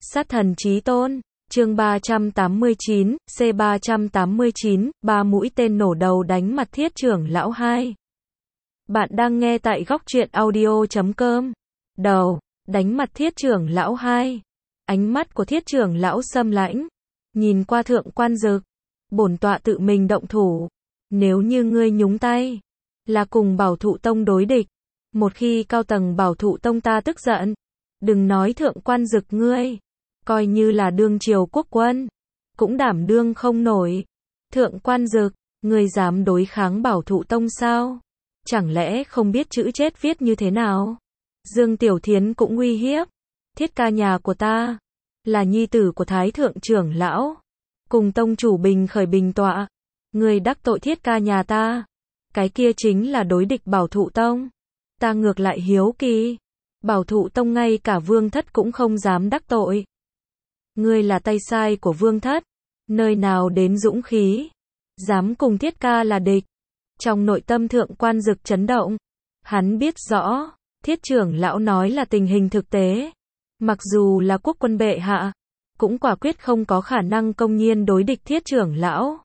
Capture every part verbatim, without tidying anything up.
Sát thần chí tôn, chương ba trăm tám mươi chín, C ba trăm tám mươi chín, ba mũi tên nổ đầu đánh mặt thiết trưởng lão hai. Bạn đang nghe tại góc truyện audio chấm com. Đầu, đánh mặt thiết trưởng lão hai. Ánh mắt của thiết trưởng lão xâm lãnh. Nhìn qua thượng quan dực. Bổn tọa tự mình động thủ. Nếu như ngươi nhúng tay, là cùng bảo thụ tông đối địch. Một khi cao tầng bảo thụ tông ta tức giận, đừng nói thượng quan dực ngươi, coi như là đương triều quốc quân, cũng đảm đương không nổi. Thượng quan dực, ngươi dám đối kháng bảo thụ tông sao? Chẳng lẽ không biết chữ chết viết như thế nào? Dương Tiểu Thiến cũng uy hiếp. Thiết ca nhà của ta, là nhi tử của thái thượng trưởng lão, cùng tông chủ bình khởi bình tọa. Ngươi đắc tội thiết ca nhà ta, cái kia chính là đối địch bảo thụ tông. Ta ngược lại hiếu kỳ, bảo thụ tông ngay cả vương thất cũng không dám đắc tội. Ngươi là tay sai của vương thất, nơi nào đến dũng khí, dám cùng thiết ca là địch. Trong nội tâm thượng quan dực chấn động, hắn biết rõ, thiết trưởng lão nói là tình hình thực tế. Mặc dù là quốc quân bệ hạ, cũng quả quyết không có khả năng công nhiên đối địch thiết trưởng lão.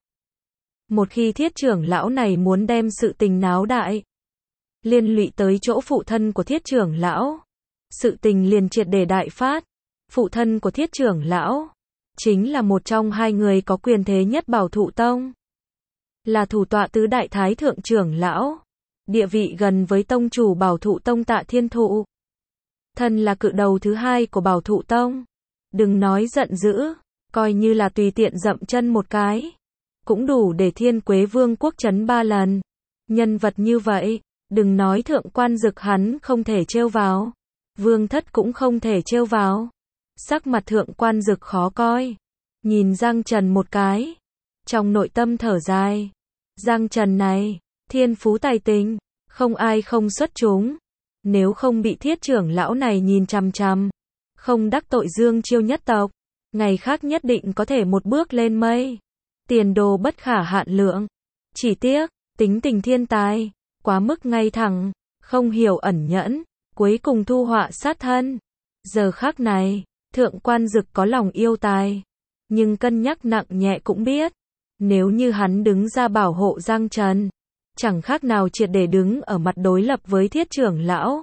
Một khi thiết trưởng lão này muốn đem sự tình náo đại, liên lụy tới chỗ phụ thân của thiết trưởng lão, sự tình liền triệt để đại phát. Phụ thân của thiết trưởng lão, chính là một trong hai người có quyền thế nhất bảo thụ tông. Là thủ tọa tứ đại thái thượng trưởng lão, địa vị gần với tông chủ bảo thụ tông Tạ Thiên Thụ. Thân là cự đầu thứ hai của bảo thụ tông. Đừng nói giận dữ, coi như là tùy tiện dậm chân một cái, cũng đủ để Thiên Quế Vương quốc chấn ba lần. Nhân vật như vậy, đừng nói thượng quan dực hắn không thể trêu vào, vương thất cũng không thể trêu vào. Sắc mặt thượng quan dực khó coi, nhìn Giang Trần một cái, trong nội tâm thở dài. Giang Trần này, thiên phú tài tình, không ai không xuất chúng. Nếu không bị thiết trưởng lão này nhìn chằm chằm, không đắc tội Dương Chiêu nhất tộc, ngày khác nhất định có thể một bước lên mây. Tiền đồ bất khả hạn lượng. Chỉ tiếc, tính tình thiên tài, quá mức ngay thẳng, không hiểu ẩn nhẫn, cuối cùng thu họa sát thân. Giờ khắc này, thượng quan dực có lòng yêu tài, nhưng cân nhắc nặng nhẹ cũng biết, nếu như hắn đứng ra bảo hộ Giang Trần, chẳng khác nào triệt để đứng ở mặt đối lập với thiết trưởng lão.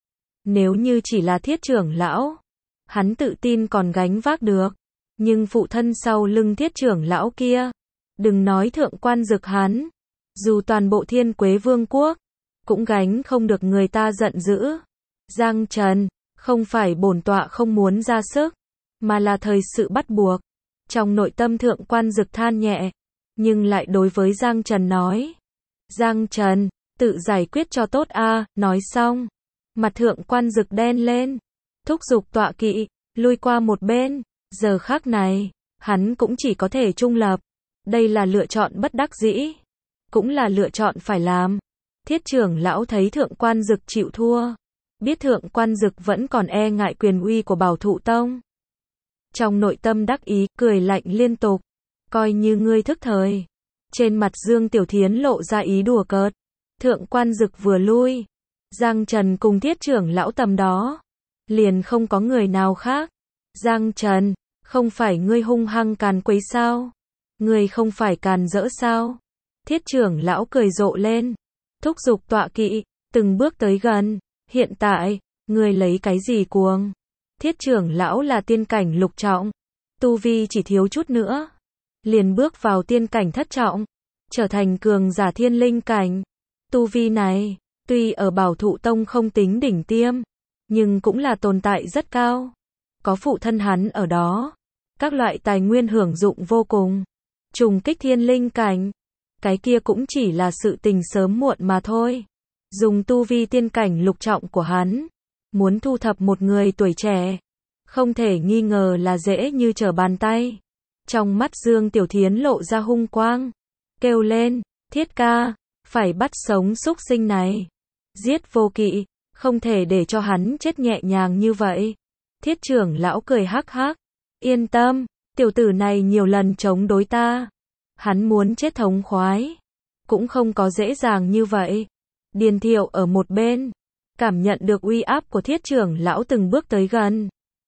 Nếu như chỉ là thiết trưởng lão, hắn tự tin còn gánh vác được, nhưng phụ thân sau lưng thiết trưởng lão kia, đừng nói thượng quan dực hắn, dù toàn bộ Thiên Quế Vương quốc, cũng gánh không được người ta giận dữ. Giang Trần, không phải bổn tọa không muốn ra sức, mà là thời sự bắt buộc. Trong nội tâm thượng quan dực than nhẹ, nhưng lại đối với Giang Trần nói. Giang Trần, tự giải quyết cho tốt a. Nói xong, mặt thượng quan dực đen lên, thúc giục tọa kỵ, lui qua một bên. Giờ khắc này, hắn cũng chỉ có thể trung lập. Đây là lựa chọn bất đắc dĩ, cũng là lựa chọn phải làm. Thiết trưởng lão thấy thượng quan dực chịu thua, biết thượng quan dực vẫn còn e ngại quyền uy của bảo thụ tông. Trong nội tâm đắc ý, cười lạnh liên tục, coi như ngươi thức thời. Trên mặt Dương Tiểu Thiến lộ ra ý đùa cợt. Thượng quan dực vừa lui, Giang Trần cùng thiết trưởng lão tầm đó, liền không có người nào khác. Giang Trần, không phải ngươi hung hăng càn quấy sao? Ngươi không phải càn rỡ sao? Thiết trưởng lão cười rộ lên, thúc giục tọa kỵ, từng bước tới gần. Hiện tại, ngươi lấy cái gì cuồng? Thiết trưởng lão là tiên cảnh lục trọng, tu vi chỉ thiếu chút nữa, liền bước vào tiên cảnh thất trọng, trở thành cường giả thiên linh cảnh. Tu vi này, tuy ở bảo thụ tông không tính đỉnh tiêm, nhưng cũng là tồn tại rất cao. Có phụ thân hắn ở đó, các loại tài nguyên hưởng dụng vô cùng. Trùng kích thiên linh cảnh, cái kia cũng chỉ là sự tình sớm muộn mà thôi. Dùng tu vi tiên cảnh lục trọng của hắn, muốn thu thập một người tuổi trẻ, không thể nghi ngờ là dễ như trở bàn tay. Trong mắt Dương Tiểu Thiến lộ ra hung quang, kêu lên, thiết ca, phải bắt sống xúc sinh này. Giết vô kỵ, không thể để cho hắn chết nhẹ nhàng như vậy. Thiết trưởng lão cười hắc hắc, yên tâm, tiểu tử này nhiều lần chống đối ta, hắn muốn chết thống khoái, cũng không có dễ dàng như vậy. Điền Thiệu ở một bên, cảm nhận được uy áp của thiết trưởng lão từng bước tới gần.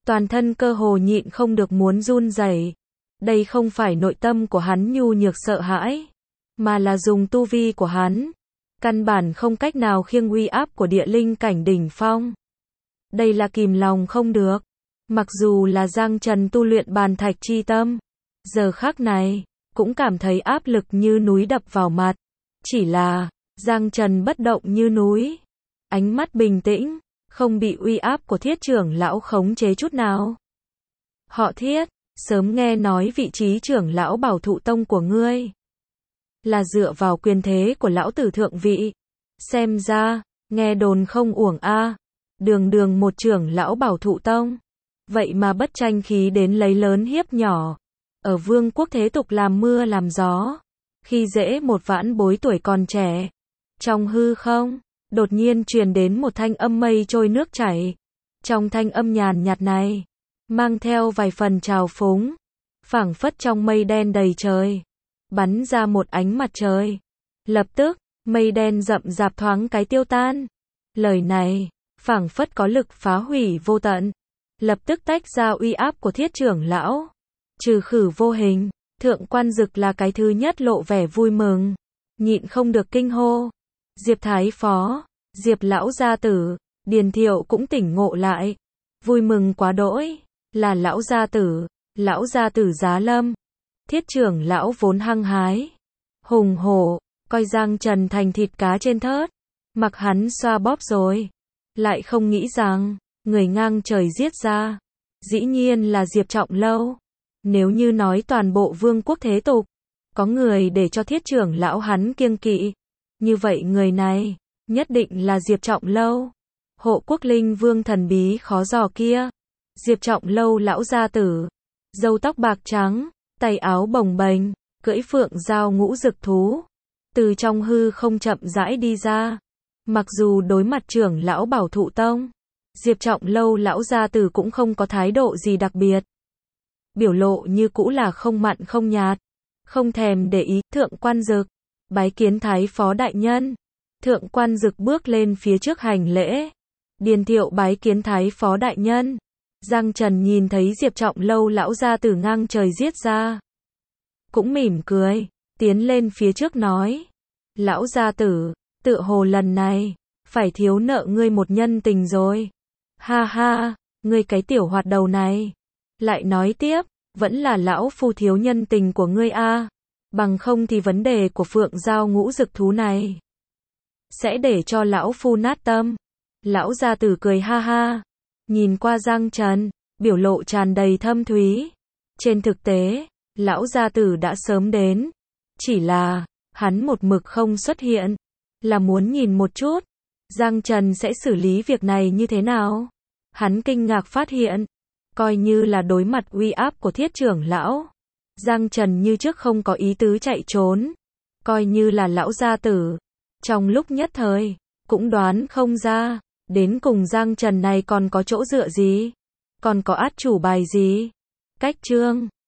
Toàn thân cơ hồ nhịn không được muốn run rẩy. Đây không phải nội tâm của hắn nhu nhược sợ hãi, mà là dùng tu vi của hắn, căn bản không cách nào khiêng uy áp của địa linh cảnh đỉnh phong. Đây là kìm lòng không được. Mặc dù là Giang Trần tu luyện bàn thạch chi tâm, giờ khắc này, cũng cảm thấy áp lực như núi đập vào mặt. Chỉ là, Giang Trần bất động như núi, ánh mắt bình tĩnh, không bị uy áp của Thiết trưởng lão khống chế chút nào. Họ Thiết, sớm nghe nói vị trí trưởng lão Bảo Thụ Tông của ngươi là dựa vào quyền thế của lão tử thượng vị. Xem ra, nghe đồn không uổng a, đường đường một trưởng lão Bảo Thụ Tông, vậy mà bất tranh khí đến lấy lớn hiếp nhỏ, ở vương quốc thế tục làm mưa làm gió, khi dễ một vãn bối tuổi còn trẻ. Trong hư không, đột nhiên truyền đến một thanh âm mây trôi nước chảy. Trong thanh âm nhàn nhạt này, mang theo vài phần trào phúng, phảng phất trong mây đen đầy trời, bắn ra một ánh mặt trời. Lập tức, mây đen rậm rạp thoáng cái tiêu tan. Lời này, phảng phất có lực phá hủy vô tận, lập tức tách ra uy áp của Thiết trưởng lão, trừ khử vô hình. Thượng Quan Dực là cái thứ nhất lộ vẻ vui mừng, nhịn không được kinh hô. Diệp Thái Phó, Diệp lão gia tử, Điền Thiệu cũng tỉnh ngộ lại, vui mừng quá đỗi, là lão gia tử, lão gia tử giá lâm. Thiết trưởng lão vốn hăng hái, hùng hổ, coi Giang Trần thành thịt cá trên thớt, mặc hắn xoa bóp rồi, lại không nghĩ rằng, người ngang trời giết ra, dĩ nhiên là Diệp Trọng Lâu. Nếu như nói toàn bộ vương quốc thế tục, có người để cho Thiết trưởng lão hắn kiêng kỵ, như vậy người này, nhất định là Diệp Trọng Lâu. Hộ quốc linh vương thần bí khó dò kia, Diệp Trọng Lâu lão gia tử, râu tóc bạc trắng, tay áo bồng bềnh, cưỡi phượng giao ngũ dực thú, từ trong hư không chậm rãi đi ra. Mặc dù đối mặt trưởng lão Bảo Thụ Tông, Diệp Trọng Lâu lão gia tử cũng không có thái độ gì đặc biệt, biểu lộ như cũ là không mặn không nhạt, không thèm để ý. Thượng Quan Dực, bái kiến Thái Phó đại nhân. Thượng Quan Dực bước lên phía trước hành lễ. Điền Thiệu bái kiến Thái Phó đại nhân. Giang Trần nhìn thấy Diệp Trọng Lâu lão gia tử ngang trời giết ra, cũng mỉm cười, tiến lên phía trước nói: lão gia tử, tựa hồ lần này phải thiếu nợ ngươi một nhân tình rồi. Ha ha, ngươi cái tiểu hoạt đầu này, lại nói tiếp, vẫn là lão phu thiếu nhân tình của ngươi a, bằng không thì vấn đề của phượng giao ngũ dực thú này sẽ để cho lão phu nát tâm. Lão gia tử cười ha ha, nhìn qua Giang Trần, biểu lộ tràn đầy thâm thúy. Trên thực tế, lão gia tử đã sớm đến, chỉ là hắn một mực không xuất hiện, là muốn nhìn một chút Giang Trần sẽ xử lý việc này như thế nào. Hắn kinh ngạc phát hiện, coi như là đối mặt uy áp của Thiết trưởng lão, Giang Trần như trước không có ý tứ chạy trốn. Coi như là lão gia tử, trong lúc nhất thời, cũng đoán không ra, đến cùng Giang Trần này còn có chỗ dựa gì, còn có át chủ bài gì. Cách chương